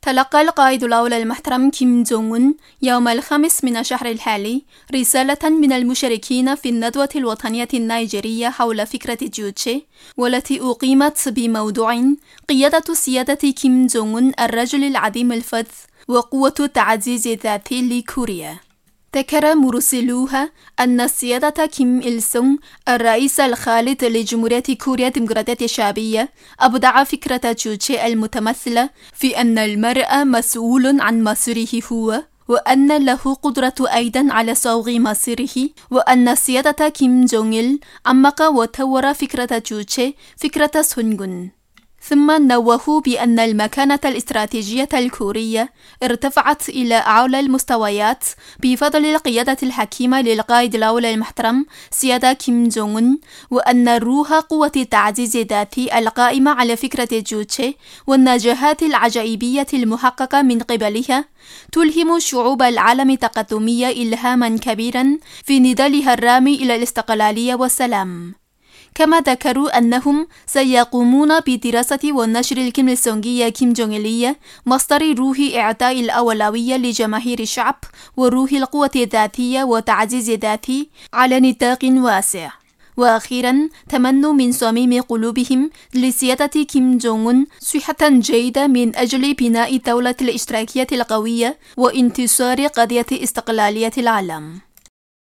تلقى القائد الأول المحترم كيم جونغ أون يوم 5 من الشهر الحالي رسالة من المشاركين في الندوة الوطنية النيجيرية حول فكرة جوتشي، والتي أقيمت بموضوع قيادة سيادة كيم جونغ أون الرجل العظيم الفذ وقوة التعزيز الذاتي لكوريا. ذكر مراسلوها أن سيادة كيم إل سونغ الرئيس الخالد لجمهورية كوريا الديمقراطية الشعبية أبدع فكرة جوتشي المتمثلة في أن المرء مسؤول عن مصيره هو، وأن له قدرة أيضا على صوغ مصيره، وأن سيادة كيم جونغ إل عمق وطور فكرة جوتشي فكرة سونغون. ثم نوهوا بأن المكانة الاستراتيجية الكورية ارتفعت إلى أعلى المستويات بفضل القيادة الحكيمة للقائد الأول المحترم سيادة كيم جونغ أون، وأن روح قوة التعزيز الذاتي القائمة على فكرة جوتشي والنجاحات العجائبية المحققة من قبلها تلهم شعوب العالم التقدمي إلهاما كبيرا في نضالها الرامي إلى الاستقلالية والسلام. كما ذكروا أنهم سيقومون بدراسة ونشر الكيم السونغية كيم جونغ إلية مصدر روح إعطاء الأولوية لجماهير الشعب وروح القوة الذاتية وتعزيز الذاتي على نطاق واسع. وأخيرا تمنوا من صميم قلوبهم لسيادة كيم جونغ أون صحة جيدة من أجل بناء الدولة الاشتراكية القوية وانتصار قضية استقلالية العالم.